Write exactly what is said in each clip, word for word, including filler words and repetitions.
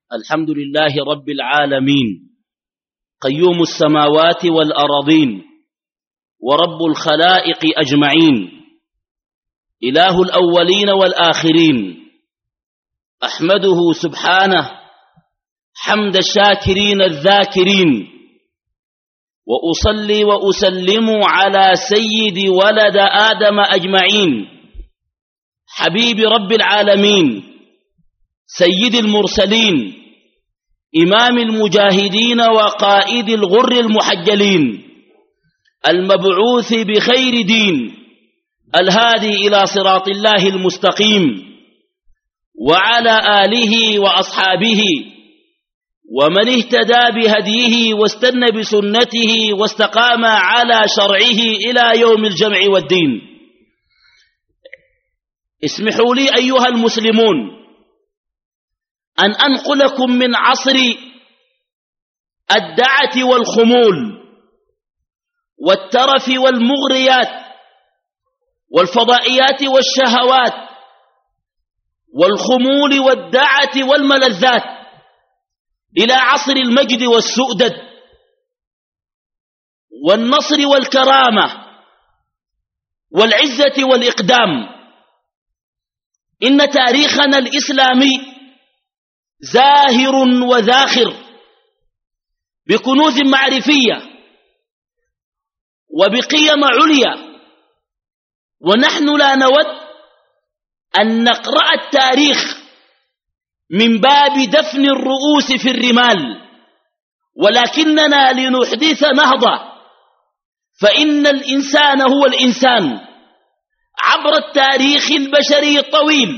الحمد لله رب العالمين قيوم السماوات والأراضين ورب الخلائق أجمعين إله الأولين والآخرين أحمده سبحانه حمد الشاكرين الذاكرين وأصلي وأسلم على سيد ولد آدم أجمعين حبيب رب العالمين سيد المرسلين إمام المجاهدين وقائد الغر المحجلين المبعوث بخير دين الهادي إلى صراط الله المستقيم وعلى آله وأصحابه ومن اهتدى بهديه واستنى بسنته واستقام على شرعه إلى يوم الجمع والدين. اسمحوا لي أيها المسلمون أن أنقلكم من عصر الدعة والخمول والترف والمغريات والفضائيات والشهوات والخمول والدعة والملذات إلى عصر المجد والسؤدد والنصر والكرامة والعزة والإقدام. إن تاريخنا الإسلامي زاهر وذاخر بكنوز معرفية وبقيم عليا، ونحن لا نود أن نقرأ التاريخ من باب دفن الرؤوس في الرمال، ولكننا لنحدث نهضة، فإن الإنسان هو الإنسان عبر التاريخ البشري الطويل،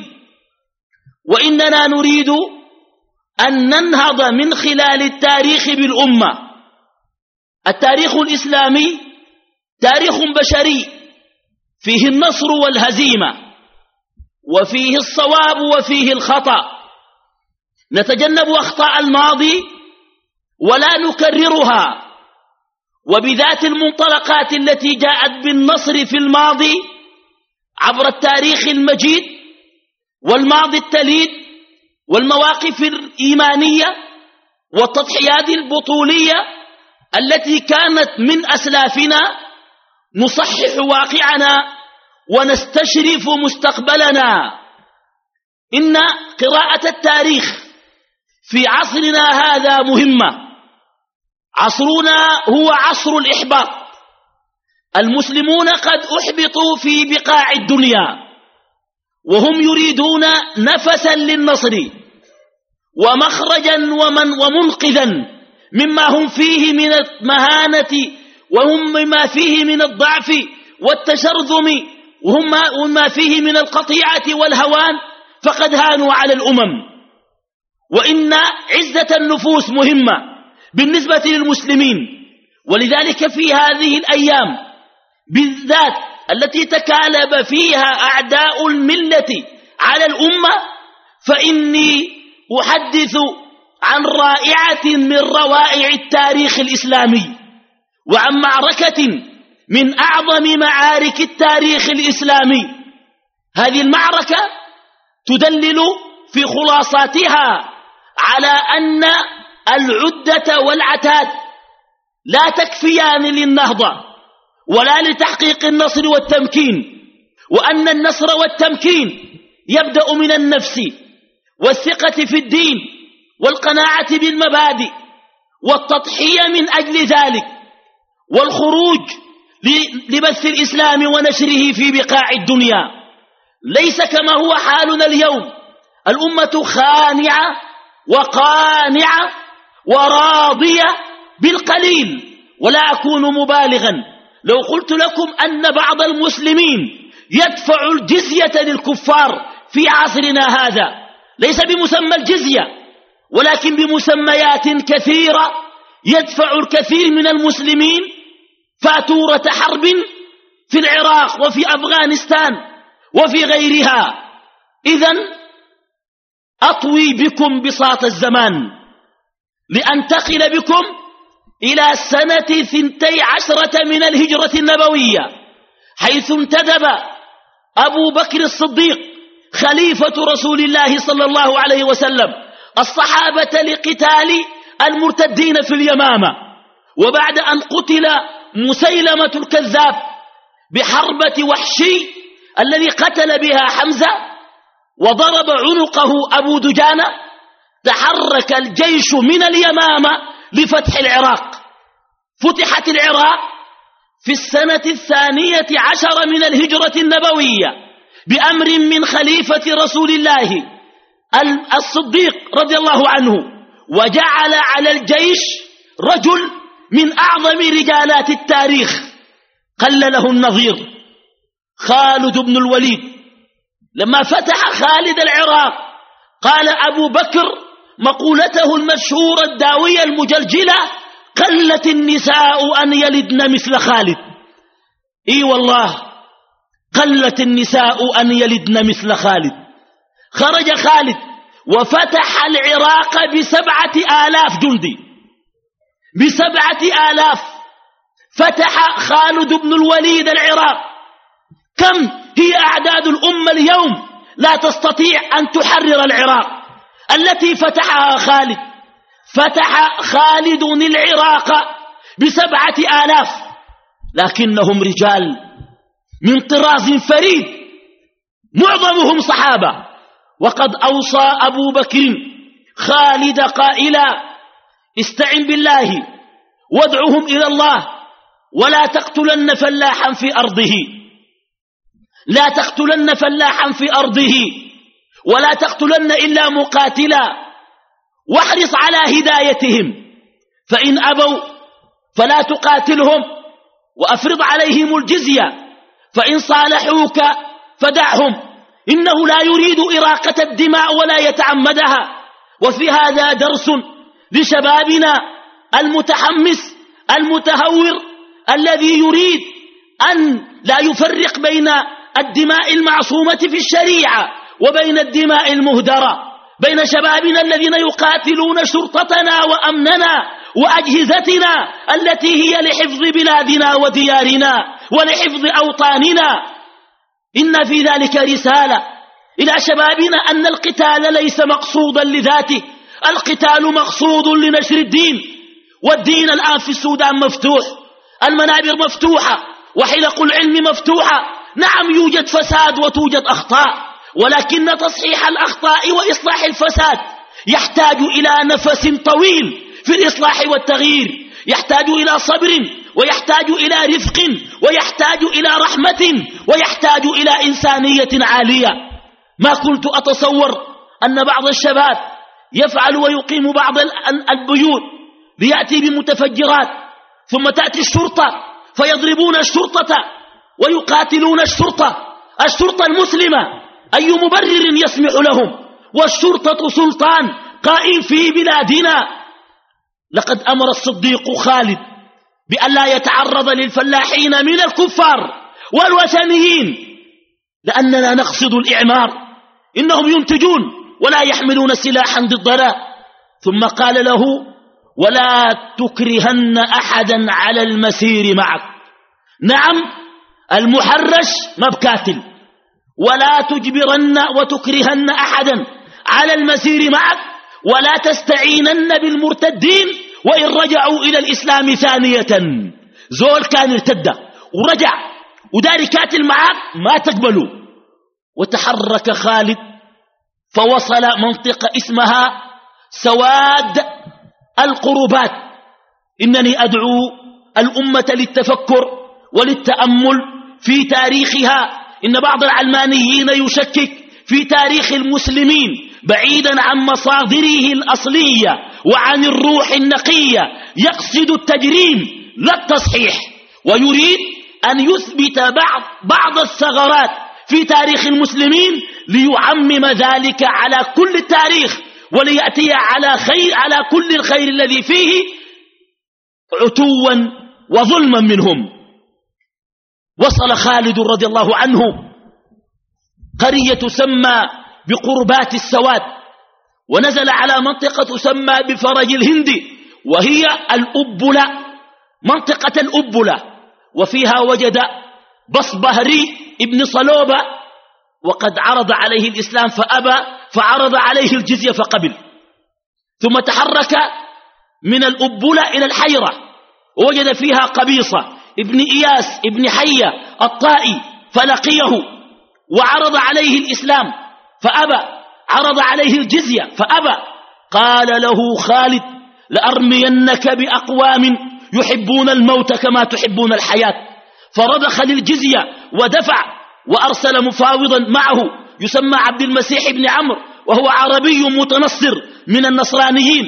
وإننا نريد أن ننهض من خلال التاريخ بالأمة. التاريخ الإسلامي تاريخ بشري فيه النصر والهزيمة وفيه الصواب وفيه الخطأ، نتجنب أخطاء الماضي ولا نكررها، وبذات المنطلقات التي جاءت بالنصر في الماضي عبر التاريخ المجيد والماضي التليد والمواقف الإيمانية والتضحيات البطولية التي كانت من أسلافنا نصحح واقعنا ونستشرف مستقبلنا. إن قراءة التاريخ في عصرنا هذا مهمة. عصرنا هو عصر الإحباط، المسلمون قد أحبطوا في بقاع الدنيا وهم يريدون نفسا للنصر ومخرجا ومن ومنقذا مما هم فيه من المهانة وهم مما فيه من الضعف والتشرذم وهم ما فيه من القطيعة والهوان، فقد هانوا على الأمم. وإن عزة النفوس مهمة بالنسبة للمسلمين، ولذلك في هذه الأيام بالذات التي تكالب فيها أعداء الملة على الأمة، فإني أحدث عن رائعة من روائع التاريخ الإسلامي وعن معركة من أعظم معارك التاريخ الإسلامي. هذه المعركة تدلل في خلاصاتها على أن العدة والعتاد لا تكفيان للنهضة ولا لتحقيق النصر والتمكين، وأن النصر والتمكين يبدأ من النفس والثقة في الدين والقناعة بالمبادئ والتضحية من أجل ذلك والخروج لبث الإسلام ونشره في بقاع الدنيا، ليس كما هو حالنا اليوم. الأمة خانعة وقانعة وراضية بالقليل، ولا أكون مبالغا لو قلت لكم أن بعض المسلمين يدفع الجزية للكفار في عصرنا هذا، ليس بمسمى الجزية ولكن بمسميات كثيرة. يدفع الكثير من المسلمين فاتورة حرب في العراق وفي أفغانستان وفي غيرها. إذن أطوي بكم بساط الزمان لأنتقل بكم إلى سنة ثنتي عشرة من الهجرة النبوية، حيث انتدب أبو بكر الصديق خليفة رسول الله صلى الله عليه وسلم الصحابة لقتال المرتدين في اليمامة، وبعد أن قتل مسيلمة الكذاب بحربة وحشي الذي قتل بها حمزة وضرب عنقه أبو دجانة، تحرك الجيش من اليمامة لفتح العراق. فتحت العراق في السنة الثانية عشر من الهجرة النبوية بأمر من خليفة رسول الله الصديق رضي الله عنه، وجعل على الجيش رجل من أعظم رجالات التاريخ قل له النظير، خالد بن الوليد. لما فتح خالد العراق قال أبو بكر مقولته المشهورة الداوية المجلجلة: قلت النساء أن يلدن مثل خالد. إي والله قلت النساء أن يلدن مثل خالد. خرج خالد وفتح العراق بسبعة آلاف جندي، بسبعة آلاف فتح خالد بن الوليد العراق. كم هي أعداد الأمة اليوم لا تستطيع أن تحرر العراق التي فتحها خالد؟ فتح خالد العراق بسبعة آلاف، لكنهم رجال من طراز فريد، معظمهم صحابة. وقد أوصى أبو بكر خالد قائلا: استعن بالله وادعهم إلى الله ولا تقتلن فلاحا في أرضه، لا تقتلن فلاحا في أرضه ولا تقتلن إلا مقاتلا، واحرص على هدايتهم، فإن أبوا فلا تقاتلهم وأفرض عليهم الجزية، فإن صالحوك فدعهم، إنه لا يريد إراقة الدماء ولا يتعمدها. وفي هذا درس لشبابنا المتحمس المتهور الذي يريد أن لا يفرق بين الدماء المعصومة في الشريعة وبين الدماء المهدرة، بين شبابنا الذين يقاتلون شرطتنا وأمننا وأجهزتنا التي هي لحفظ بلادنا وديارنا ولحفظ أوطاننا. إن في ذلك رسالة إلى شبابنا أن القتال ليس مقصودا لذاته، القتال مقصود لنشر الدين، والدين الآن في السودان مفتوح، المنابر مفتوحة وحلق العلم مفتوحة. نعم يوجد فساد وتوجد أخطاء، ولكن تصحيح الأخطاء وإصلاح الفساد يحتاج إلى نفس طويل في الإصلاح والتغيير، يحتاج إلى صبر ويحتاج إلى رفق ويحتاج إلى رحمة ويحتاج إلى إنسانية عالية. ما كنت أتصور أن بعض الشباب يفعل ويقيم بعض البيوت ليأتي بمتفجرات، ثم تأتي الشرطة فيضربون الشرطة ويقاتلون الشرطة، الشرطة المسلمة، أي مبرر يسمح لهم؟ والشرطة سلطان قائم في بلادنا. لقد أمر الصديق خالد بأن لا يتعرض للفلاحين من الكفار والوثنيين، لأننا نقصد الإعمار، إنهم ينتجون ولا يحملون سلاحا ضدنا. ثم قال له: ولا تكرهن أحدا على المسير معك. نعم المحرش ما بكاتل، ولا تجبرن وتكرهن أحدا على المسير معك، ولا تستعينن بالمرتدين وإن رجعوا إلى الإسلام ثانية. زول كان ارتد ورجع وداري كاتل معك ما تقبلوا. وتحرك خالد فوصل منطقة اسمها سواد القربات. إنني أدعو الأمة للتفكر وللتأمل في تاريخها. إن بعض العلمانيين يشكك في تاريخ المسلمين بعيدا عن مصادره الأصلية وعن الروح النقية، يقصد التجريم لا التصحيح، ويريد أن يثبت بعض, بعض الثغرات في تاريخ المسلمين ليعمم ذلك على كل التاريخ وليأتي على, خير على كل الخير الذي فيه عتوا وظلما منهم. وصل خالد رضي الله عنه قرية تسمى بقربات السواد، ونزل على منطقة تسمى بفرج الهندي، وهي الأبلة، منطقة الأبلة، وفيها وجد بصبهري ابن صلوبة، وقد عرض عليه الإسلام فأبى، فعرض عليه الجزية فقبل. ثم تحرك من الأبلة إلى الحيرة ووجد فيها قبيصة ابن إياس ابن حية الطائي فلقيه وعرض عليه الإسلام فأبى، عرض عليه الجزية فأبى. قال له خالد: لأرمينك بأقوام يحبون الموت كما تحبون الحياة. فرضخ للجزية ودفع، وأرسل مفاوضا معه يسمى عبد المسيح بن عمرو، وهو عربي متنصر من النصرانيين،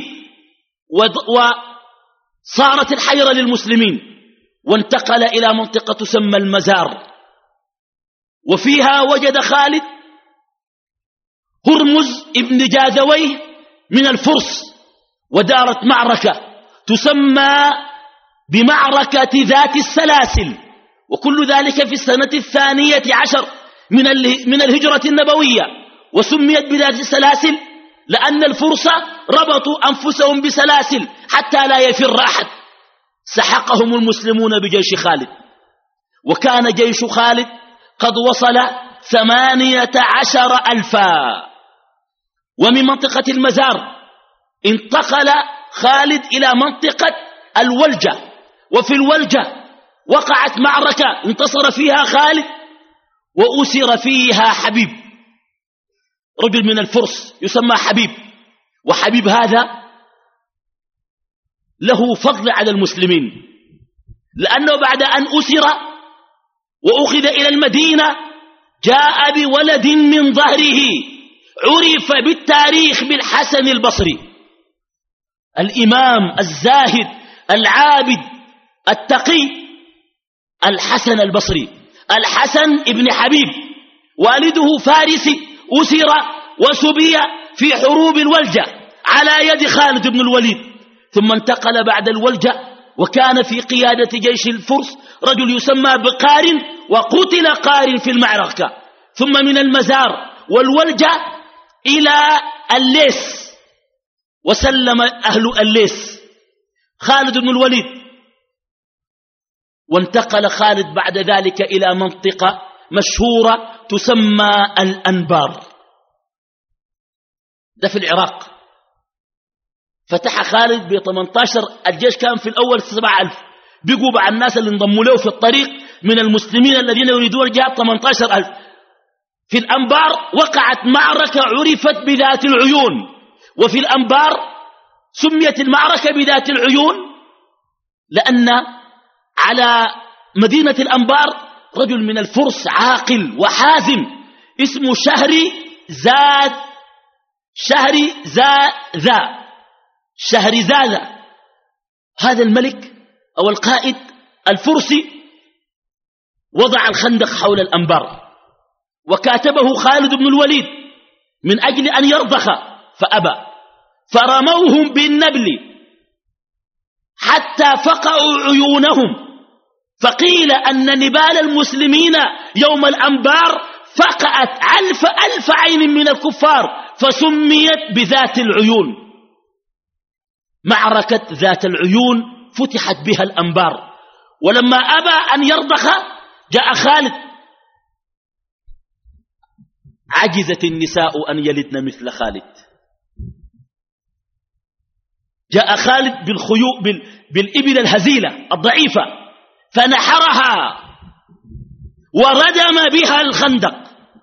وصارت الحيرة للمسلمين، وانتقل إلى منطقة تسمى المزار، وفيها وجد خالد هرمز ابن جاذويه من الفرس، ودارت معركة تسمى بمعركة ذات السلاسل، وكل ذلك في السنة الثانية عشر من من الهجرة النبوية. وسميت بذات السلاسل لأن الفرس ربطوا أنفسهم بسلاسل حتى لا يفر أحد. سحقهم المسلمون بجيش خالد، وكان جيش خالد قد وصل ثمانية عشر ألفا. ومن منطقة المزار انتقل خالد إلى منطقة الولجة، وفي الولجة وقعت معركة انتصر فيها خالد وأسر فيها حبيب، رجل من الفرس يسمى حبيب. وحبيب هذا له فضل على المسلمين، لأنه بعد أن أسر وأخذ إلى المدينة جاء بولد من ظهره عرف بالتاريخ بالحسن البصري، الإمام الزاهد العابد التقي الحسن البصري، الحسن ابن حبيب، والده فارسي، أسر وسبي في حروب الولجة على يد خالد بن الوليد. ثم انتقل بعد الولجة وكان في قيادة جيش الفرس رجل يسمى بقارن، وقتل قارن في المعركة. ثم من المزار والولجة إلى الليس، وسلم أهل الليس خالد بن الوليد. وانتقل خالد بعد ذلك إلى منطقة مشهورة تسمى الأنبار، ده في العراق. فتح خالد ب ثمانية عشر، الجيش كان في الأول سبعة ألف، بقوا بعض الناس اللي انضموا له في الطريق من المسلمين الذين يريدون الجهاد ثمانية عشر ألف. في الأنبار وقعت معركة عرفت بذات العيون، وفي الأنبار سميت المعركة بذات العيون لأن على مدينة الأنبار رجل من الفرس عاقل وحازم اسمه شهري زاد شهري زاذا شهري زاذا. هذا الملك أو القائد الفرسي وضع الخندق حول الأنبار، وكاتبه خالد بن الوليد من أجل أن يرضخ فأبى، فرموهم بالنبل حتى فقعوا عيونهم. فقيل أن نبال المسلمين يوم الأنبار فقعت ألف ألف عين من الكفار، فسميت بذات العيون. معركة ذات العيون فتحت بها الأنبار. ولما أبى أن يرضخ جاء خالد. عجزت النساء أن يلدن مثل خالد. جاء خالد بالخيوء بال... بالإبل الهزيلة الضعيفة فنحرها وردم بها الخندق،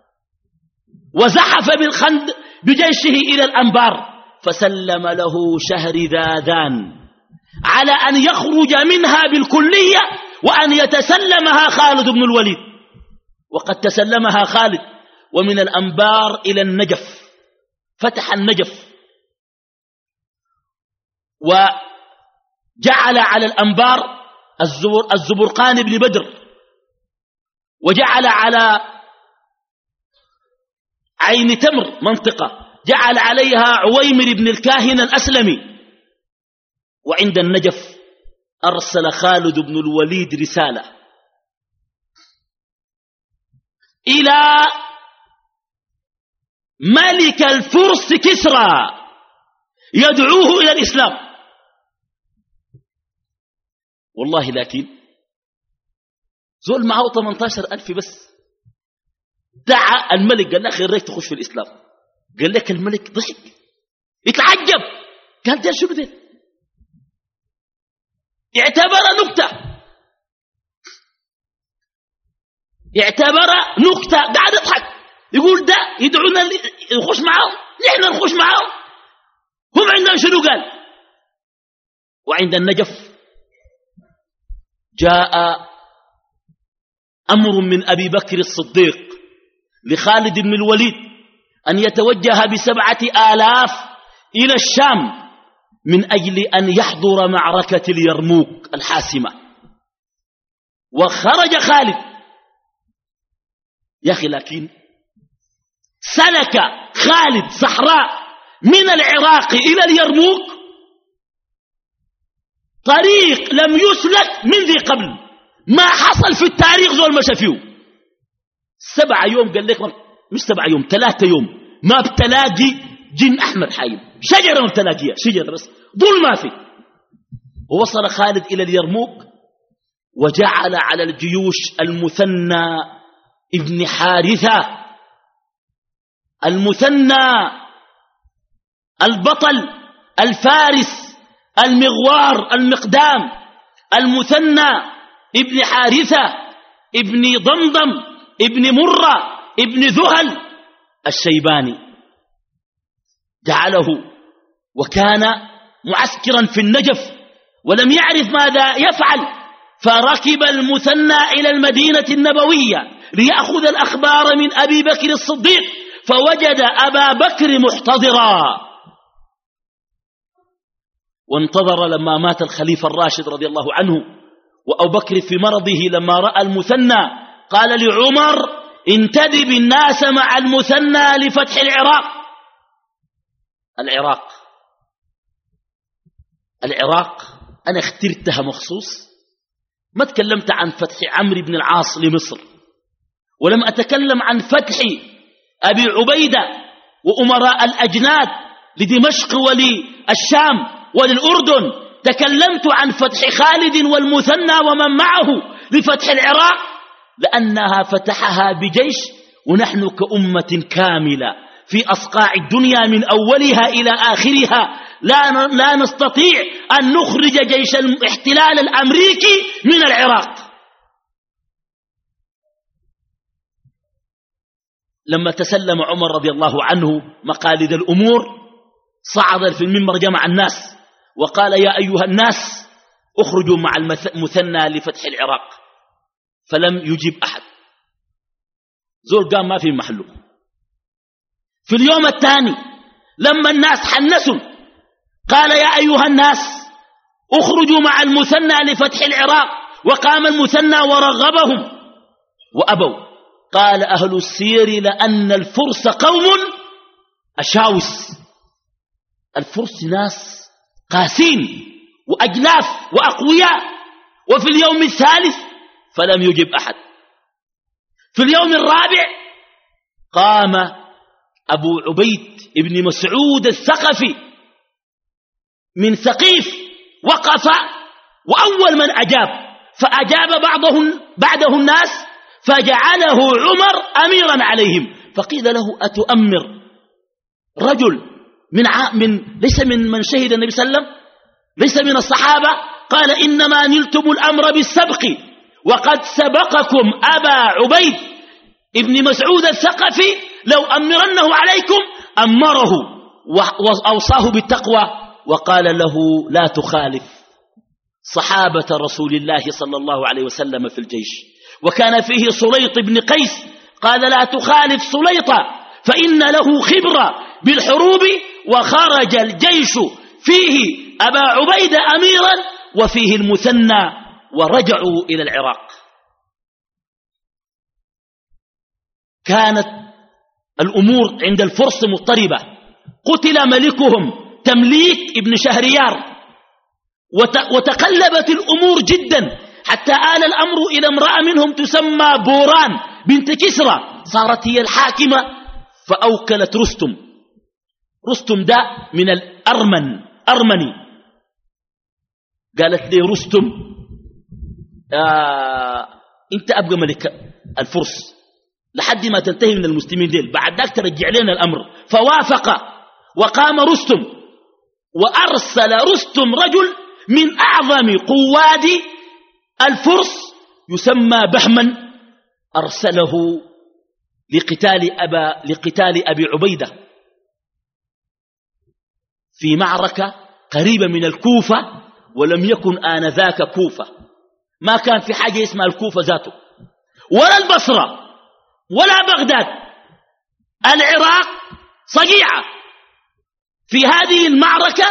وزحف بالخندق بجيشه إلى الأنبار، فسلم له شهرذاذان على أن يخرج منها بالكلية وأن يتسلمها خالد بن الوليد. وقد تسلمها خالد. ومن الأنبار إلى النجف، فتح النجف وجعل على الأنبار الزبر الزبرقان بن بدر، وجعل على عين تمر منطقة جعل عليها عويمر بن الكاهن الأسلمي. وعند النجف أرسل خالد بن الوليد رسالة إلى ملك الفرس كسرى يدعوه إلى الإسلام. والله لكن زول معه ثمانية عشر ألف بس، دعا الملك قال له خير ريك تخش في الإسلام. قال لك الملك ضحك اتعجب، قال ديل شنو ديل؟ اعتبر نكتة، اعتبر نكتة، قاعد يضحك يقول ده يدعونا نخش معاهم، نحن نخش معاهم، هم عندنا شنو؟ قال وعند النجف جاء أمر من أبي بكر الصديق لخالد بن الوليد أن يتوجه بسبعة آلاف إلى الشام من أجل أن يحضر معركة اليرموك الحاسمة. وخرج خالد يا أخي، لكن سلك خالد صحراء من العراق إلى اليرموك طريق لم يسلك من ذي قبل، ما حصل في التاريخ زول مشى فيه. سبعة يوم قال لك، مش سبعة يوم، ثلاثة يوم ما بتلاقي جن أحمر حايم، شجرة ما بتلاقيها، شجرة بس، ظل ما في. ووصل خالد إلى اليرموك وجعل على الجيوش المثنى ابن حارثة، المثنى البطل الفارس المغوار المقدام، المثنى ابن حارثة ابن ضمضم ابن مرة ابن ذهل الشيباني، جعله وكان معسكرا في النجف ولم يعرف ماذا يفعل، فركب المثنى إلى المدينة النبوية ليأخذ الأخبار من أبي بكر الصديق، فوجد أبا بكر محتضرا، وانتظر لما مات الخليفة الراشد رضي الله عنه وأبو بكر في مرضه. لما رأى المثنى قال لعمر: انتدب الناس مع المثنى لفتح العراق. العراق العراق أنا اخترتها مخصوص، ما تكلمت عن فتح عمرو بن العاص لمصر، ولم أتكلم عن فتح أبي عبيدة وأمراء الأجناد لدمشق وللشام وللأردن. تكلمت عن فتح خالد والمثنى ومن معه لفتح العراق، لأنها فتحها بجيش، ونحن كأمة كاملة في أصقاع الدنيا من أولها إلى آخرها لا لا نستطيع أن نخرج جيش الاحتلال الأمريكي من العراق. لما تسلم عمر رضي الله عنه مقاليد الأمور، صعد في المنبر جمع الناس وقال: يا أيها الناس اخرجوا مع المثنى لفتح العراق. فلم يجب أحد، زول قام ما في محله. في اليوم الثاني لما الناس حنسوا قال: يا أيها الناس اخرجوا مع المثنى لفتح العراق، وقام المثنى ورغبهم وأبوا. قال أهل السير: لأن الفرس قوم أشاوس، الفرس ناس قاسين وأجلاف وأقوياء. وفي اليوم الثالث فلم يجب أحد. في اليوم الرابع قام أبو عبيد ابن مسعود الثقفي من ثقيف، وقف وأول من أجاب، فأجاب بعضهم بعده الناس، فجعله عمر أميرا عليهم. فقيل له: أتؤمر رجل من, ع... من ليس من من شهد النبي صلى الله عليه وسلم، ليس من الصحابة؟ قال: إنما نلتم الأمر بالسبق، وقد سبقكم أبا عبيد ابن مسعود الثقفي، لو أمرنه عليكم أمره، وأوصاه بالتقوى، وقال له: لا تخالف صحابة رسول الله صلى الله عليه وسلم في الجيش. وكان فيه سليط بن قيس، قال: لا تخالف سليطا فإن له خبرة بالحروب. وخرج الجيش فيه أبا عبيدة أميرا وفيه المثنى، ورجعوا إلى العراق. كانت الأمور عند الفرس مضطربة. قتل ملكهم تمليك ابن شهريار، وتقلبت الأمور جدا حتى آل الأمر إلى امرأة منهم تسمى بوران بنت كسرى، صارت هي الحاكمة، فأوكلت رستم. رستم ده من الأرمن، أرمني. قالت لي رستم: آه انت أبقى ملك الفرس لحد ما تنتهي من المسلمين ديل، بعد ذاك ترجع لنا الأمر. فوافق، وقام رستم وأرسل رستم رجل من أعظم قواد الفرس يسمى بهما، أرسله لقتال, أبا لقتال أبي عبيدة في معركة قريبة من الكوفة، ولم يكن آنذاك كوفة، ما كان في حاجة اسمها الكوفة ذاته ولا البصرة ولا بغداد، العراق صقيعة. في هذه المعركة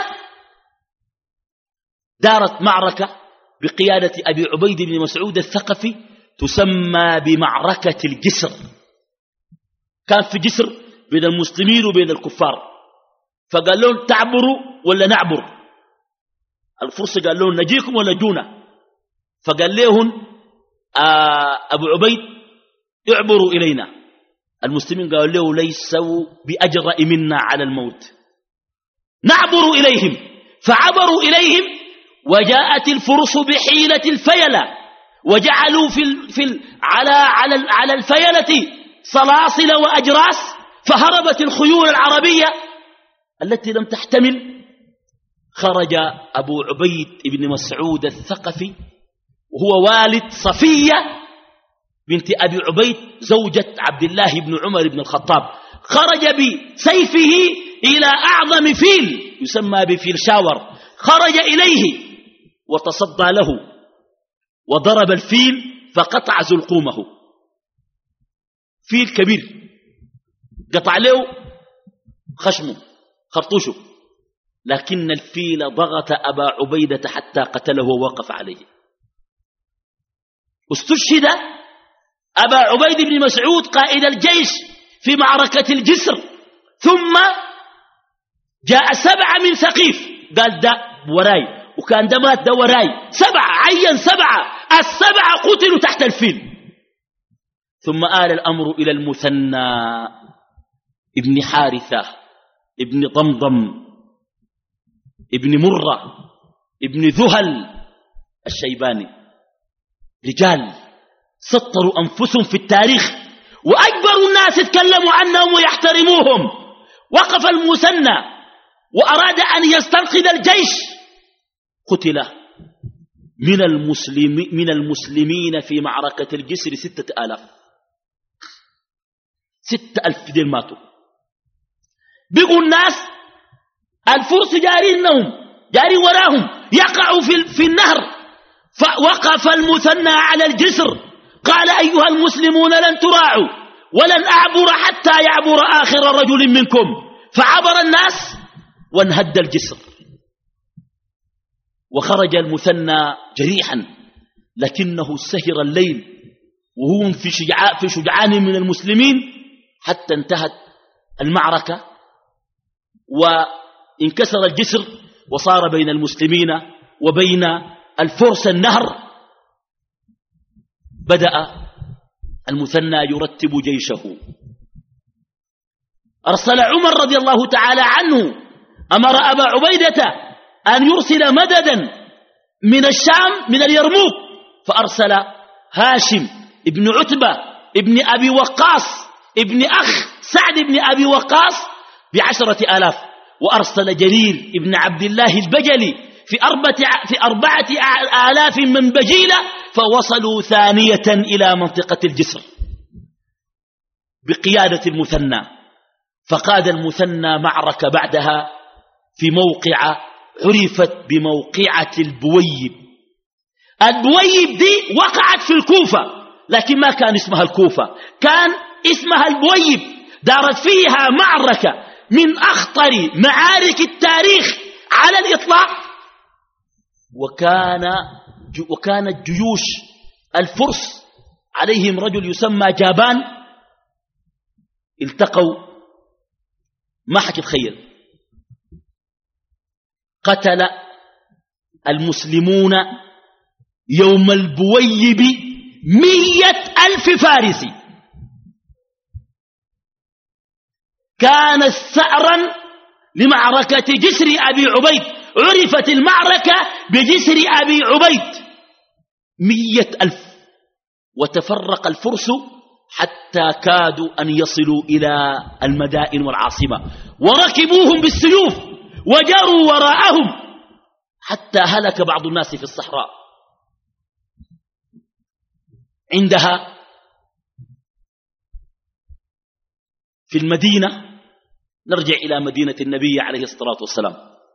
دارت معركة بقيادة أبي عبيد بن مسعود الثقفي تسمى بمعركة الجسر. كان في جسر بين المسلمين وبين الكفار، فقال لهم تعبروا ولا نعبر؟ الفرس قال لهم نجيكم ولا جونا؟ فقال لهم آه أبو عبيد اعبروا إلينا. المسلمين قالوا له ليسوا بأجرأ منا على الموت، نعبر إليهم. فعبروا إليهم، وجاءت الفرس بحيلة الفيلة، وجعلوا في ال في ال على على ال على الفيلة صلاصل وأجراس، فهربت الخيول العربية التي لم تحتمل. خرج أبو عبيد بن مسعود الثقفي وهو والد صفية بنت أبي عبيد زوجة عبد الله بن عمر بن الخطاب، خرج بسيفه إلى أعظم فيل يسمى بفيل شاور، خرج إليه وتصدى له وضرب الفيل فقطع زلقومه. فيل كبير قطع له خشمه خرطوشه، لكن الفيل ضغط أبا عبيدة حتى قتله ووقف عليه. استشهد أبا عبيد بن مسعود قائد الجيش في معركة الجسر، ثم جاء سبعة من ثقيف قال ده وراي، وكان ده مات ده وراي، سبعة عين سبعة، السبعة قتلوا تحت الفيل. ثم آل الأمر إلى المثنى ابن حارثة ابن ضمضم ابن مرة ابن ذهل الشيباني، رجال سطروا أنفسهم في التاريخ وأكبر الناس يتكلموا عنهم ويحترموهم. وقف المثنى وأراد أن يستنقذ الجيش، قتل من, المسلم من المسلمين في معركة الجسر ستة آلاف، ستة ألف دين ماتوا. بقوا الناس الفرس جارينهم جاري وراهم يقعوا في, في النهر. فوقف المثنى على الجسر قال أيها المسلمون لن تراعوا ولن أعبر حتى يعبر آخر رجل منكم، فعبر الناس وانهد الجسر. وخرج المثنى جريحا لكنه سهر الليل وهو في شجعان, في شجعان من المسلمين حتى انتهت المعركة وانكسر الجسر، وصار بين المسلمين وبين الفرس النهر. بدأ المثنى يرتب جيشه، أرسل عمر رضي الله تعالى عنه، أمر أبا عبيدة أن يرسل مددا من الشام من اليرموك، فأرسل هاشم ابن عتبة ابن أبي وقاص ابن أخ سعد بن أبي وقاص بعشرة آلاف، وأرسل جرير ابن عبد الله البجلي في أربعة, في أربعة آلاف من بجيلة، فوصلوا ثانية إلى منطقة الجسر بقيادة المثنى. فقاد المثنى معركة بعدها في موقع عرفت بموقعة البويب. البويب دي وقعت في الكوفة، لكن ما كان اسمها الكوفة، كان اسمها البويب. دارت فيها معركة من أخطر معارك التاريخ على الإطلاق، وكان وكانت جيوش الفرس عليهم رجل يسمى جابان التقوا. ما حتتخيل، قتل المسلمون يوم البويب مية ألف فارسي. كان ثأرا لمعركة جسر أبي عبيد، عرفت المعركة بجسر أبي عبيد، مية ألف. وتفرق الفرس حتى كادوا أن يصلوا إلى المدائن والعاصمة، وركبوهم بالسيوف وجروا وراءهم حتى هلك بعض الناس في الصحراء. عندها في المدينة، نرجع إلى مدينة النبي عليه الصلاة والسلام،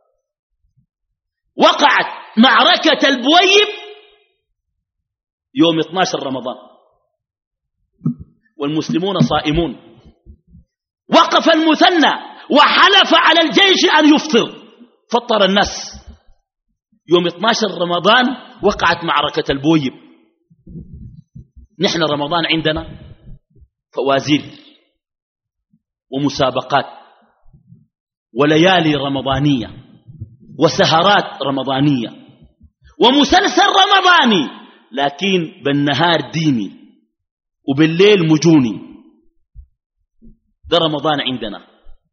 وقعت معركة البويب يوم اثني عشر رمضان والمسلمون صائمون. وقف المثنى وحلف على الجيش أن يفطر، فطر الناس. يوم اثني عشر رمضان وقعت معركة البويب. نحن رمضان عندنا فوازير ومسابقات وليالي رمضانية وسهرات رمضانية ومسلسل رمضاني، لكن بالنهار ديني وبالليل مجوني. ده رمضان عندنا.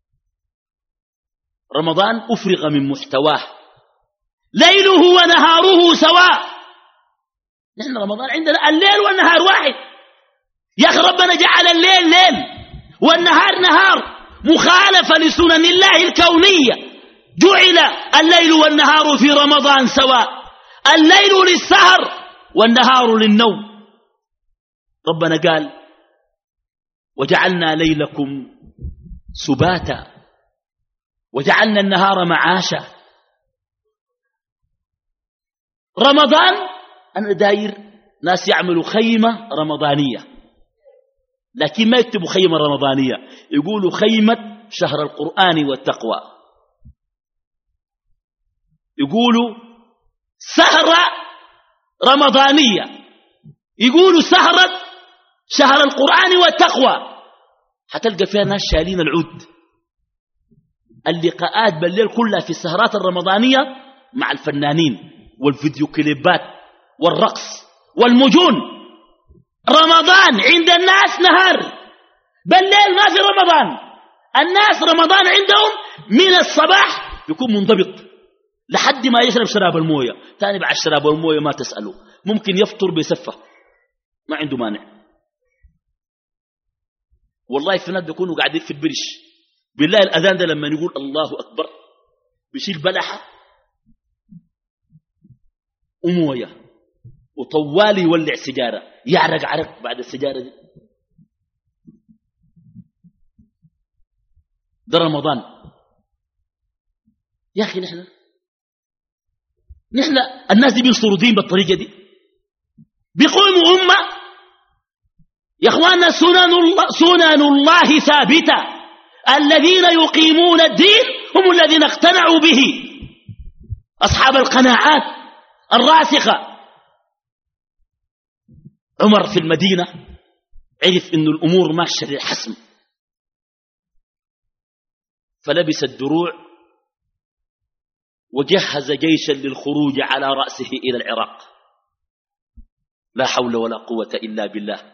رمضان أفرغ من محتواه، ليله ونهاره سواء. نحن رمضان عندنا الليل والنهار واحد. يا أخي ربنا جعل الليل ليل والنهار نهار، مخالفة لسنن الله الكونية. جعل الليل والنهار في رمضان سواء، الليل للسهر والنهار للنوم. ربنا قال وجعلنا ليلكم سباتا وجعلنا النهار معاشا. رمضان أنا داير ناس يعملوا خيمة رمضانية، لكن ما يكتبوا خيمة رمضانية، يقولوا خيمة شهر القرآن والتقوى، يقولوا سهرة رمضانية، يقولوا سهرة شهر القرآن والتقوى. حتلقى فيها ناس شالين العود. اللقاءات بالليل كلها في السهرات الرمضانية مع الفنانين والفيديو كليبات والرقص والمجون. رمضان عند الناس نهار، بالليل ما في رمضان. الناس رمضان عندهم من الصباح يكون منضبط لحد ما يشرب شراب الموية، تاني بعد شراب الموية ما تسأله، ممكن يفطر بسفة ما عنده مانع. والله في ناس بيكونوا قاعدين في البرش، بالله الأذان ده لما يقول الله أكبر بيشيل بلحة وموية وطوالي يولع سجارة، يعرق عرق بعد السجارة دي. ده رمضان. يا أخي نحن نحن الناس دي بينصروا دين بالطريقة دي، بيقوموا أمة. يا أخواننا سنن الله, سنن الله ثابتة. الذين يقيمون الدين هم الذين اقتنعوا به، أصحاب القناعات الراسخة. عمر في المدينة عرف إن الأمور ماشية للحسم، فلبس الدروع وجهز جيشا للخروج على رأسه إلى العراق. لا حول ولا قوة إلا بالله.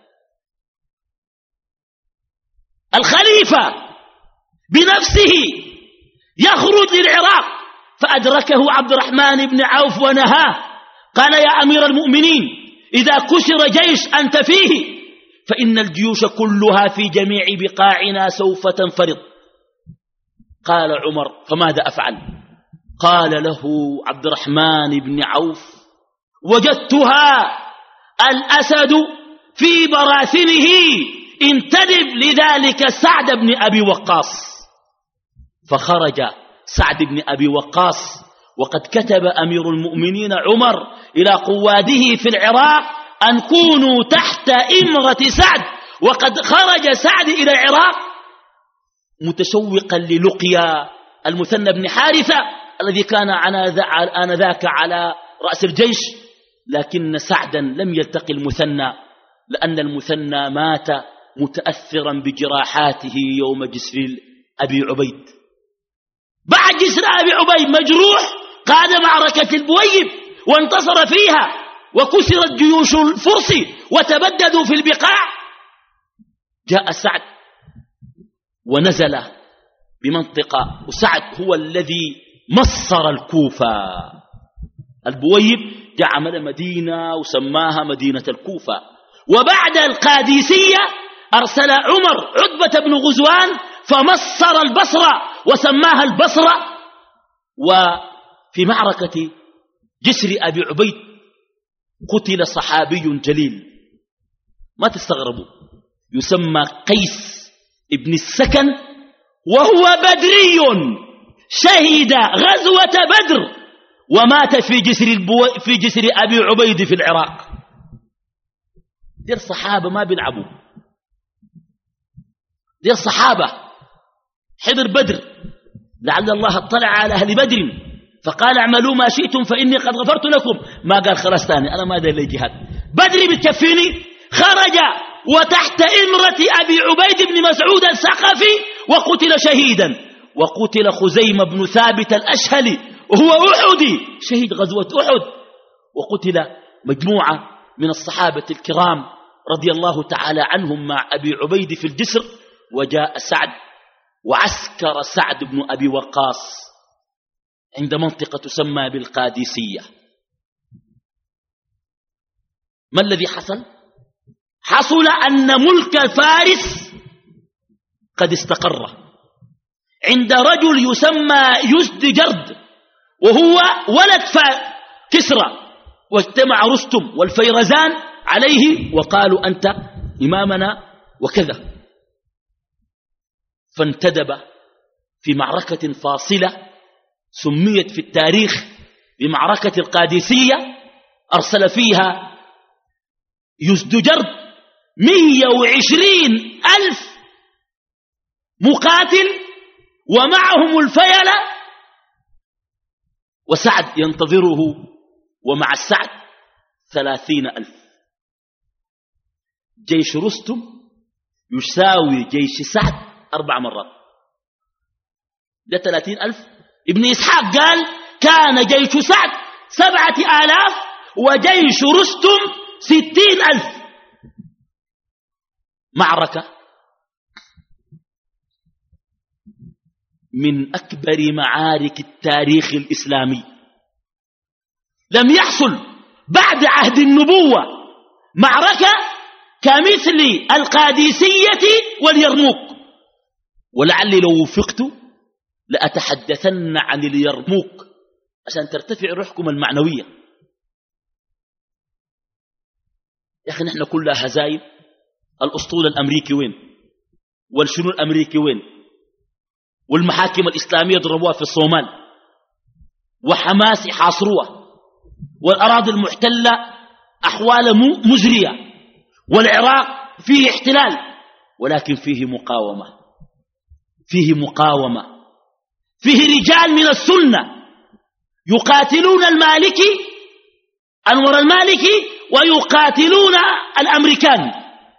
الخليفة بنفسه يخرج للعراق، فأدركه عبد الرحمن بن عوف ونهاه، قال يا أمير المؤمنين إذا كسر جيش أنت فيه فإن الجيوش كلها في جميع بقاعنا سوف تنفرض. قال عمر فماذا أفعل؟ قال له عبد الرحمن بن عوف وجدتها الأسد في براثنه، انتدب لذلك سعد بن أبي وقاص. فخرج سعد بن أبي وقاص وقد كتب أمير المؤمنين عمر إلى قواده في العراق أن كونوا تحت إمرة سعد، وقد خرج سعد إلى العراق متشوقا للقيا المثنى بن حارثة الذي كان آنذاك على رأس الجيش، لكن سعدا لم يلتقي المثنى لأن المثنى مات متأثرا بجراحاته يوم جسر أبي عبيد. بعد جسر أبي عبيد مجروح قاد معركة البويب وانتصر فيها، وكسرت جيوش الفرس وتبددوا في البقاع. جاء سعد ونزل بمنطقة، وسعد هو الذي مصر الكوفة. البويب جاء عمل مدينة وسماها مدينة الكوفة. وبعد القادسية أرسل عمر عتبة بن غزوان فمصر البصرة وسماها البصرة، وفي معركة جسر أبي عبيد قتل صحابي جليل ما تستغربوا يسمى قيس ابن السكن وهو بدري شهد غزوة بدر ومات في جسر, البو... في جسر أبي عبيد في العراق. دي الصحابة ما بيلعبوا، دي الصحابة حضر بدر، لعل الله اطلع على أهل بدر فقال اعملوا ما شئتم فإني قد غفرت لكم، ما قال خلاص ثاني أنا ما داير لي جهاد. بدر بتكفيني، خرج وتحت إمرة أبي عبيد بن مسعود الثقفي وقتل شهيدا، وقتل خزيمة بن ثابت الأشهلي وهو أحدي شهيد غزوة أحد، وقتل مجموعة من الصحابة الكرام رضي الله تعالى عنهم مع أبي عبيد في الجسر. وجاء سعد وعسكر سعد بن أبي وقاص عند منطقة تسمى بالقادسية. ما الذي حصل؟ حصل أن ملك فارس قد استقر عند رجل يسمى يزدجرد وهو ولد كسرى، واجتمع رستم والفيرزان عليه وقالوا أنت إمامنا وكذا، فانتدب في معركة فاصلة سميت في التاريخ بمعركة القادسية، أرسل فيها يزدجرد مئة وعشرين ألف مقاتل ومعهم الفيلة، وسعد ينتظره ومع السعد ثلاثين ألف. جيش رستم يساوي جيش سعد أربع مرات، ده ثلاثين ألف. ابن إسحاق قال كان جيش سعد سبعة آلاف وجيش رستم ستين ألف. معركة من أكبر معارك التاريخ الإسلامي، لم يحصل بعد عهد النبوة معركة كمثل القادسية واليرموك، ولعلي لو وفقت لأتحدثن عن اليرموك عشان ترتفع روحكم المعنوية. يا أخي نحن كلها هزايم، الأسطول الأمريكي وين، والشنو الأمريكي وين، والمحاكم الإسلامية ضربوها في الصومال، وحماس يحاصروها، والأراضي المحتلة أحوال مزرية، والعراق فيه احتلال، ولكن فيه مقاومة، فيه مقاومة، فيه رجال من السنة يقاتلون المالكي أنور المالكي ويقاتلون الأمريكان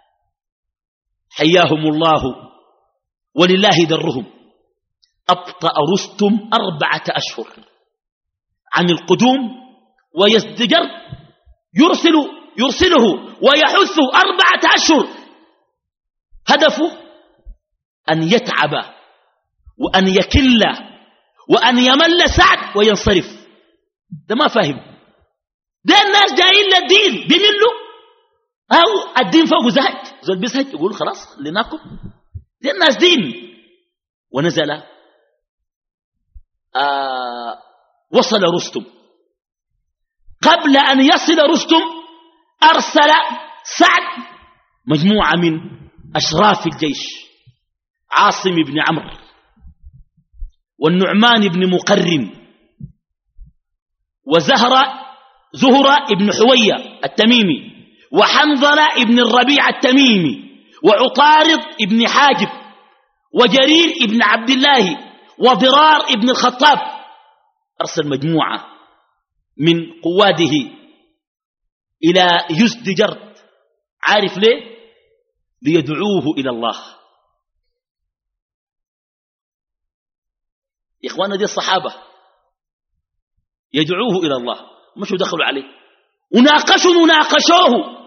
حياهم الله ولله درهم. أبطأ رستم أربعة أشهر عن القدوم، ويزدجر يرسل يرسله ويحث أربعة أشهر، هدفه أن يتعب وأن يكل وأن يمل سعد وينصرف. ده ما فاهم، ده الناس جايين للدين بيملوا، أو الدين فوق زهج، زول بيزهج يقول خلاص لناكم، ده الناس دين. ونزل آه وصل رستم، قبل أن يصل رستم أرسل سعد مجموعة من أشراف الجيش، عاصم بن عمرو والنعمان بن مقرن وزهرة زهرة بن حوية التميمي وحنظلة بن الربيع التميمي وعطارد بن حاجب وجرير بن عبد الله وضرار بن الخطاب. أرسل مجموعة من قواده إلى يزدجرد، عارف ليه؟ ليدعوه إلى الله. يا إخوانا دي الصحابة يدعوه إلى الله، مشوا دخلوا عليه وناقشوا وناقشوه،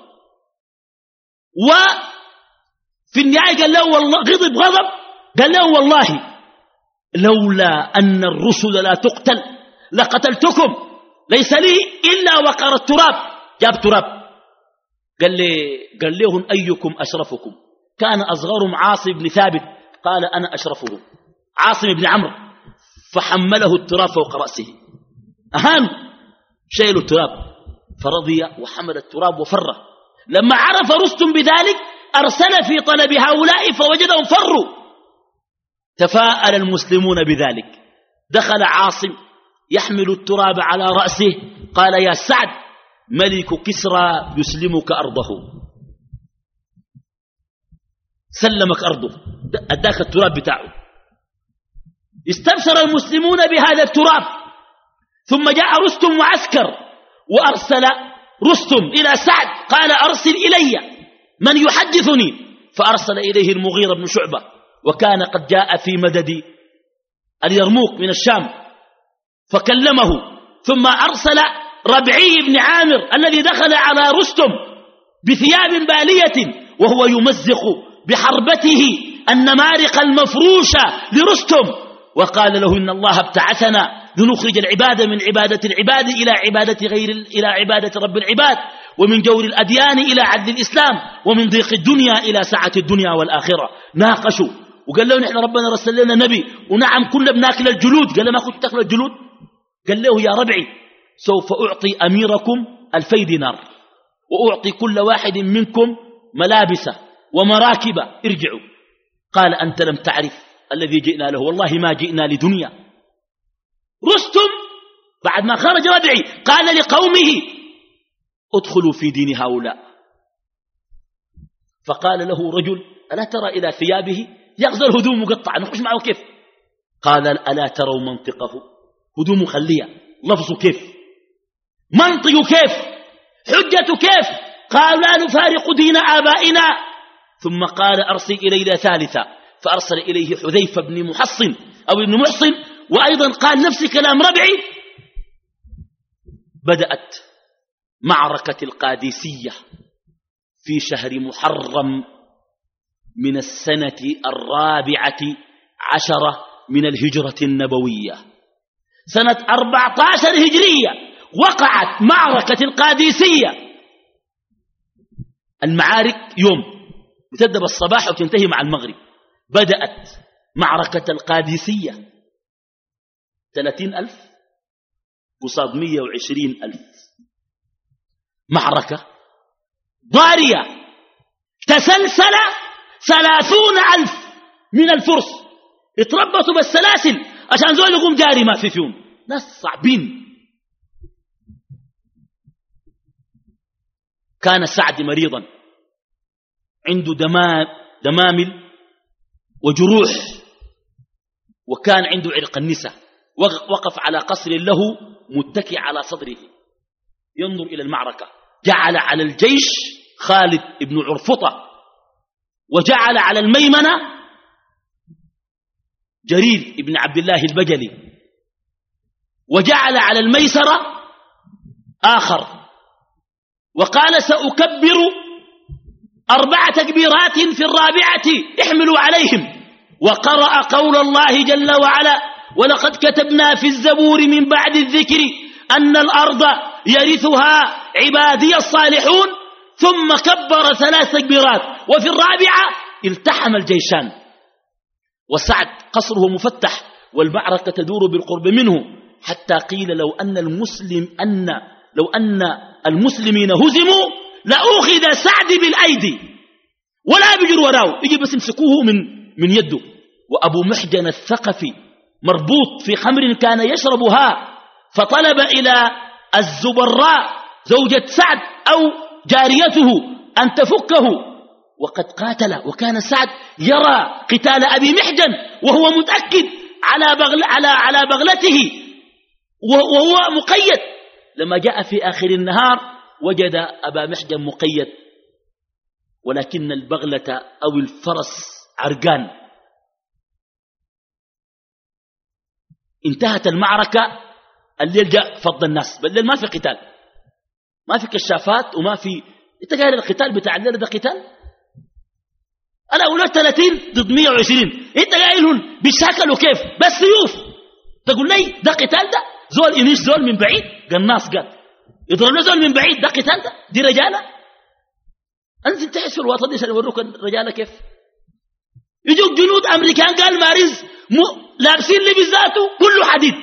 وفي النهاية قال له والله، غضب غضب، قال له والله لولا أن الرسل لا تقتل لقتلتكم، ليس لي إلا وقر التراب. جاب تراب، قال لي قال لهم أيكم أشرفكم؟ كان أصغرهم عاصم بن ثابت، قال أنا أشرفهم عاصم بن عمرو. فحمله التراب فوق رأسه، أهان شيلوا التراب فرضي وحمل التراب وفر. لما عرف رستم بذلك أرسل في طلب هؤلاء فوجدهم فروا. تفاءل المسلمون بذلك. دخل عاصم يحمل التراب على رأسه قال يا سعد ملك كسرى يسلمك أرضه، سلمك أرضه، أداك التراب بتاعه. استبشر المسلمون بهذا التراب. ثم جاء رستم معسكر وأرسل رستم إلى سعد قال أرسل إلي من يحدثني، فأرسل إليه المغيرة بن شعبة، وكان قد جاء في مدد اليرموك من الشام فكلمه. ثم أرسل ربعي بن عامر الذي دخل على رستم بثياب بالية وهو يمزق بحربته النمارق المفروشة لرستم، وقال له إن الله ابتعثنا لنخرج العباد من عبادة العباد إلى عبادة غير إلى عبادة رب العباد، ومن جور الأديان إلى عدل الإسلام، ومن ضيق الدنيا إلى سعة الدنيا والآخرة. ناقشوا وقال له نحن ربنا رسل لنا نبي ونعم كنا بناكل الجلود. قال له ما كنت تاكل الجلود؟ قال له يا ربعي سوف أعطي أميركم ألفي دينار وأعطي كل واحد منكم ملابسه ومراكب، ارجعوا. قال أنت لم تعرف الذي جئنا له، والله ما جئنا لدنيا. رستم بعد ما خرج ربعي قال لقومه ادخلوا في دين هؤلاء. فقال له رجل ألا ترى إلى ثيابه يغزل هدوم مقطعة نخش معه كيف؟ قال ألا تروا منطقه، هدوم خلية، لفظه كيف، منطق كيف، حجة كيف؟ قال لا نفارق دين آبائنا. ثم قال أرسل إلينا ثالثا، فأرسل إليه حذيفة بن محصن أو ابن محصن، وأيضا قال نفس كلام ربعي. بدأت معركة القادسية في شهر محرم من السنة الرابعة عشرة من الهجرة النبوية، سنة أربعة عشر هجرية وقعت معركة القادسية. المعارك يوم بتبدأ بالصباح وتنتهي مع المغرب. بدأت معركة القادسية ثلاثين ألف قصاد مية وعشرين ألف، معركة ضارية. تسلسل ثلاثون ألف من الفرس اتربطوا بالسلاسل عشان زول يقوم جاري ما في فيهم، ناس صعبين. كان سعد مريضا عنده دمام دمامل وجروح، وكان عنده عرق النساء. وقف على قصر له متكئ على صدره ينظر إلى المعركة. جعل على الجيش خالد بن عرفطة، وجعل على الميمنة جرير بن عبد الله البجلي، وجعل على الميسرة آخر، وقال سأكبر أربع تكبيرات في الرابعة احملوا عليهم. وقرأ قول الله جل وعلا ولقد كتبنا في الزبور من بعد الذكر أن الأرض يرثها عبادي الصالحون، ثم كبر ثلاث تكبيرات. وفي الرابعة التحم الجيشان، وسعد قصره مفتح والمعركة تدور بالقرب منه، حتى قيل لو أن المسلم أن لو أن المسلمين هزموا لأخذ سعد بالأيدي ولا بيجر وراه، يجي بس يمسكوه من من يده. وأبو محجن الثقفي مربوط في خمر كان يشربها، فطلب إلى الزبراء زوجة سعد أو جاريته أن تفكه، وقد قاتل. وكان سعد يرى قتال أبي محجن وهو متأكد على بغل على على بغلته وهو مقيد. لما جاء في آخر النهار وجد أبا محجن مقيد، ولكن البغلة أو الفرس عرقان. انتهت المعركة. الليل جاء فض الناس، بالليل ما في قتال، ما في كشافات وما في. انت قايل القتال بتاع الليل ده قتال؟ الأولاد ثلاثين ضد مية وعشرين، انت قايلهم بيشاكلوا كيف؟ بس سيوف. تقول لي ده قتال؟ ده زول إنيش زول من بعيد قناص قال يضرب له زول من بعيد، ده قتال؟ ده دي رجالة؟ انزل تحس في الوطن دي عشان يوروك الرجالة كيف. يجوا جنود أمريكان قال ماريز لابسين لبس ذاته كله حديد.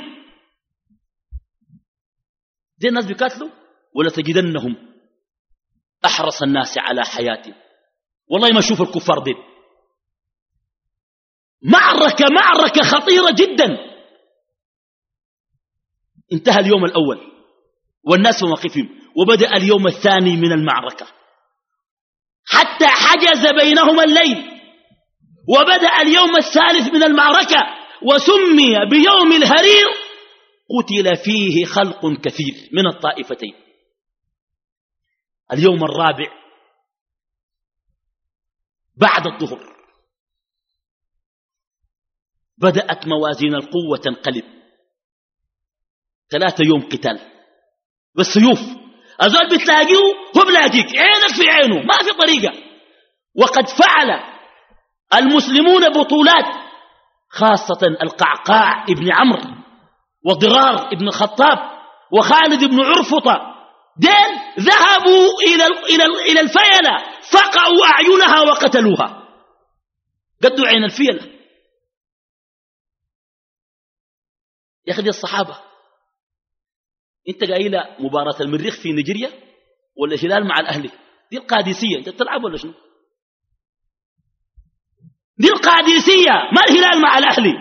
دي الناس بيقاتلوا ولا تجدنهم أحرص الناس على حياتهم. والله ما أشوف الكفار دي. معركة معركة خطيرة جدا. انتهى اليوم الأول والناس في موقفهم، وبدأ اليوم الثاني من المعركة حتى حجز بينهما الليل، وبدأ اليوم الثالث من المعركة وسمي بيوم الهرير، قتل فيه خلق كثير من الطائفتين. اليوم الرابع بعد الظهر بدأت موازين القوة تنقلب. ثلاثة يوم قتال بالسيوف، أزول بتلاقيه هو بلاقيك، عينك في عينه، ما في طريقة. وقد فعل المسلمون بطولات، خاصة القعقاع ابن عمرو وضرار ابن الخطاب وخالد بن عرفطة، دين ذهبوا إلى إلى إلى الفيلة فقعوا أعينها وقتلوها، قدوا عين الفيلة. يا أخي دي الصحابة. انت قايله مباراة المريخ في نيجيريا ولا الهلال مع الأهلي؟ دي القادسية، انت بتلعب ولا شنو؟ دي القادسية، ما الهلال مع الأهلي.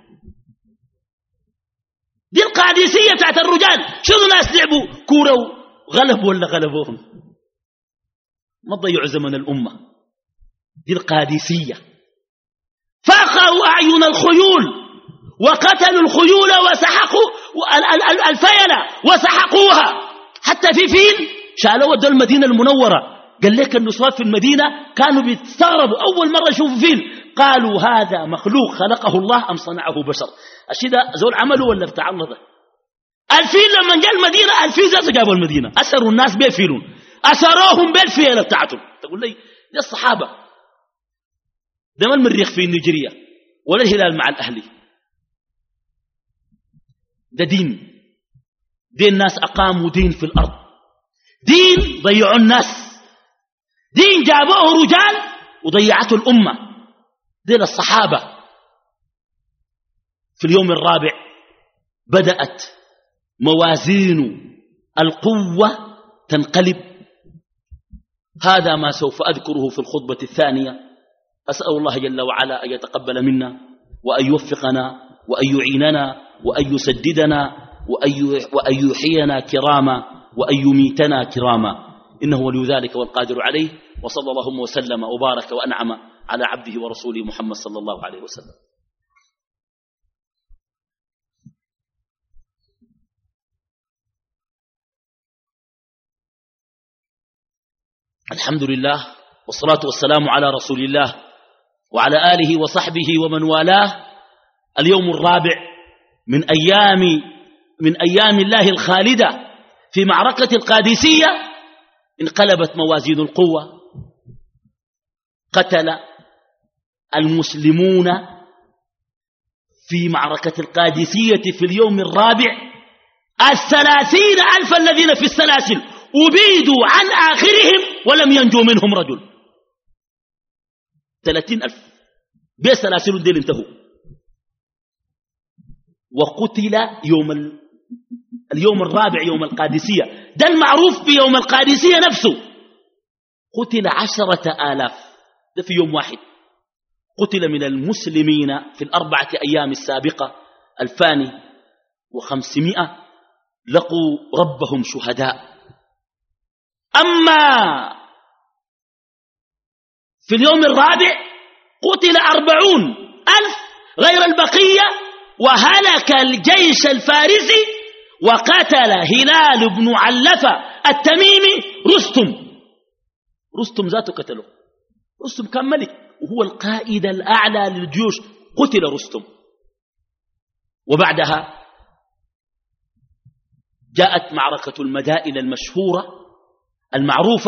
دي القادسية بتاعت الرجال. شنو ناس لعبوا كورة وغلبوا ولا غلبوهم؟ ما تضيعوا زمن الأمة. دي القادسية. فقعوا أعين الخيول وقتلوا الخيول وسحقوا الفيلة وسحقوها. حتى في فيل شالوا ودوا المدينة المنورة. قال لك النصاب في المدينة كانوا بيستغربوا أول مرة يشوفوا فيل، قالوا هذا مخلوق خلقه الله أم صنعه بشر. الشيء ده زول عمله ولا بتاع الله ده؟ الفيل لما جاء المدينة الفيل ذاته جابوا المدينة، أسروا الناس بيفيلون، أسروهم بالفيلة بتاعتهم. تقول لي دي الصحابة. ده ما المريخ في نيجيريا ولا الهلال مع الأهلي. ده دين. دين الناس أقاموا دين في الأرض، دين ضيعوا الناس، دين جابوه رجال وضيعته الأمة. دين الصحابة. في اليوم الرابع بدأت موازين القوة تنقلب. هذا ما سوف أذكره في الخطبة الثانية. أسأل الله جل وعلا أن يتقبل منا وأن يوفقنا وأن يعيننا وأن يسددنا وأن يحيينا كراما وأن يميتنا كراما، إنه ولي ذلك والقادر عليه. وصلى اللهم وسلم وبارك وأنعم على عبده ورسوله محمد صلى الله عليه وسلم. الحمد لله والصلاة والسلام على رسول الله وعلى آله وصحبه ومن والاه. اليوم الرابع من أيام من أيام الله الخالدة في معركة القادسية انقلبت موازين القوة. قتل المسلمون في معركة القادسية في اليوم الرابع الثلاثين ألف الذين في السلاسل، أبيدوا عن آخرهم ولم ينجو منهم رجل. ثلاثين ألف بسلاسل ديل انتهوا. وقتل يوم ال... اليوم الرابع يوم القادسية، ده المعروف بيوم القادسية نفسه. قتل عشرة آلاف، ده في يوم واحد. قتل من المسلمين في الأربعة أيام السابقة ألفان وخمسمائة لقوا ربهم شهداء. أما في اليوم الرابع قتل أربعون ألف غير البقية، وهلك الجيش الفارسي، وقتل هلال بن علفة التميمي رستم. رستم ذاته قتله. رستم كان ملك وهو القائد الأعلى للجيوش، قتل رستم. وبعدها جاءت معركة المدائن المشهورة المعروفة.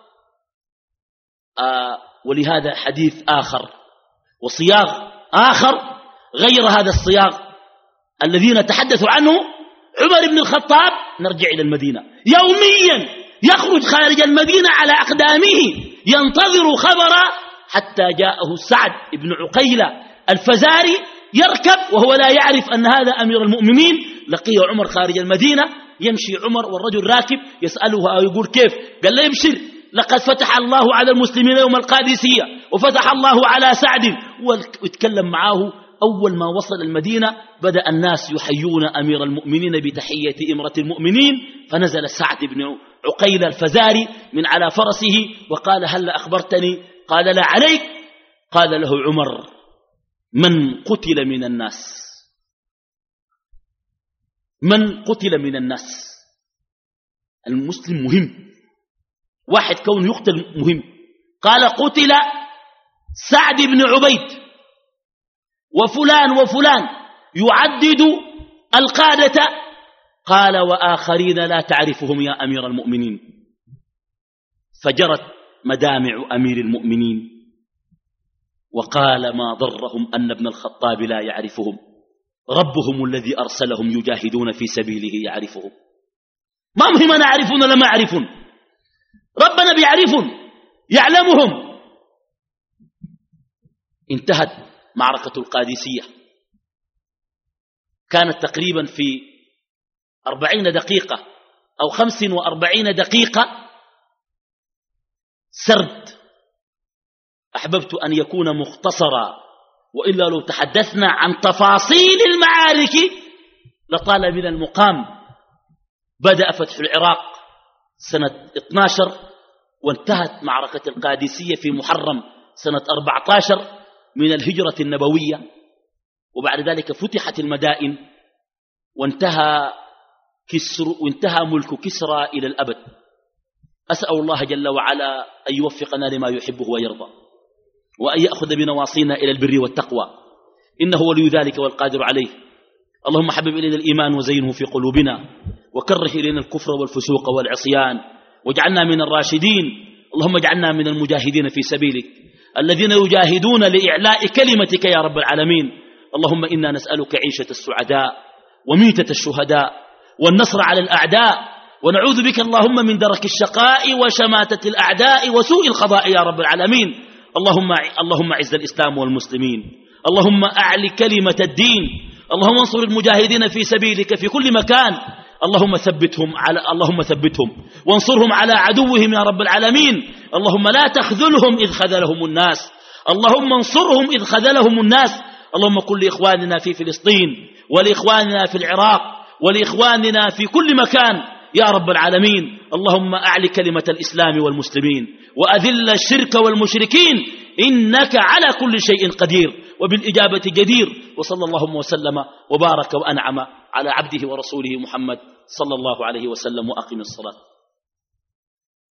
آه ولهذا حديث آخر وصياغ آخر غير هذا الصياغ الذي نتحدث عنه. عمر بن الخطاب نرجع إلى المدينة يوميا يخرج خارج المدينة على أقدامه ينتظر خبر حتى جاءه سعد بن عقيلة الفزاري يركب وهو لا يعرف أن هذا أمير المؤمنين. لقيه عمر خارج المدينة، يمشي عمر والرجل راكب يسأله أو يقول كيف؟ قال له يبشر، لقد فتح الله على المسلمين يوم القادسية وفتح الله على سعد، ويتكلم معاه. أول ما وصل المدينة بدأ الناس يحيون أمير المؤمنين بتحية إمرة المؤمنين، فنزل سعد بن عقيلة الفزاري من على فرسه وقال هل أخبرتني؟ قال لا، عليك. قال له عمر من قتل من الناس؟ من قتل من الناس؟ المسلم مهم، واحد كون يقتل مهم. قال قتل سعد بن عبيد وفلان وفلان، يعدد القادة. قال وآخرين لا تعرفهم يا أمير المؤمنين. فجرت مدامع أمير المؤمنين وقال ما ضرهم أن ابن الخطاب لا يعرفهم، ربهم الذي أرسلهم يجاهدون في سبيله يعرفهم. ما مهم أنا أعرفون ولا ما أعرفون، ربنا بيعرفهم يعلمهم. انتهت معركة القادسية، كانت تقريبا في أربعين دقيقة أو خمس وأربعين دقيقة سرد. أحببت أن يكون مختصرا، وإلا لو تحدثنا عن تفاصيل المعارك لطال من المقام. بدأ فتح العراق سنة اثني عشر، وانتهت معركة القادسية في محرم سنة أربعة عشر من الهجرة النبوية، وبعد ذلك فتحت المدائن وانتهى كسر وانتهى ملك كسرى إلى الأبد. أسأل الله جل وعلا أن يوفقنا لما يحبه ويرضى، وأن يأخذ بنواصينا إلى البر والتقوى، إنه ولي ذلك والقادر عليه. اللهم حبب إلينا الإيمان وزينه في قلوبنا، وكره إلينا الكفر والفسوق والعصيان، واجعلنا من الراشدين. اللهم اجعلنا من المجاهدين في سبيلك الذين يجاهدون لإعلاء كلمتك يا رب العالمين. اللهم إنا نسألك عيشة السعداء وميتة الشهداء والنصر على الأعداء، ونعوذ بك اللهم من درك الشقاء وشماتة الأعداء وسوء القضاء يا رب العالمين. اللهم اللهم اعز الإسلام والمسلمين، اللهم أعل كلمة الدين، اللهم انصر المجاهدين في سبيلك في كل مكان. اللهم ثبتهم على اللهم ثبتهم وانصرهم على عدوهم يا رب العالمين. اللهم لا تخذلهم إذ خذلهم الناس، اللهم انصرهم إذ خذلهم الناس. اللهم كن لإخواننا في فلسطين ولإخواننا في العراق ولإخواننا في كل مكان يا رب العالمين. اللهم أعل كلمة الإسلام والمسلمين وأذل الشرك والمشركين، إنك على كل شيء قدير وبالإجابة جدير. وصلى اللهم وسلم وبارك وأنعم على عبده ورسوله محمد صلى الله عليه وسلم. وأقم الصلاة.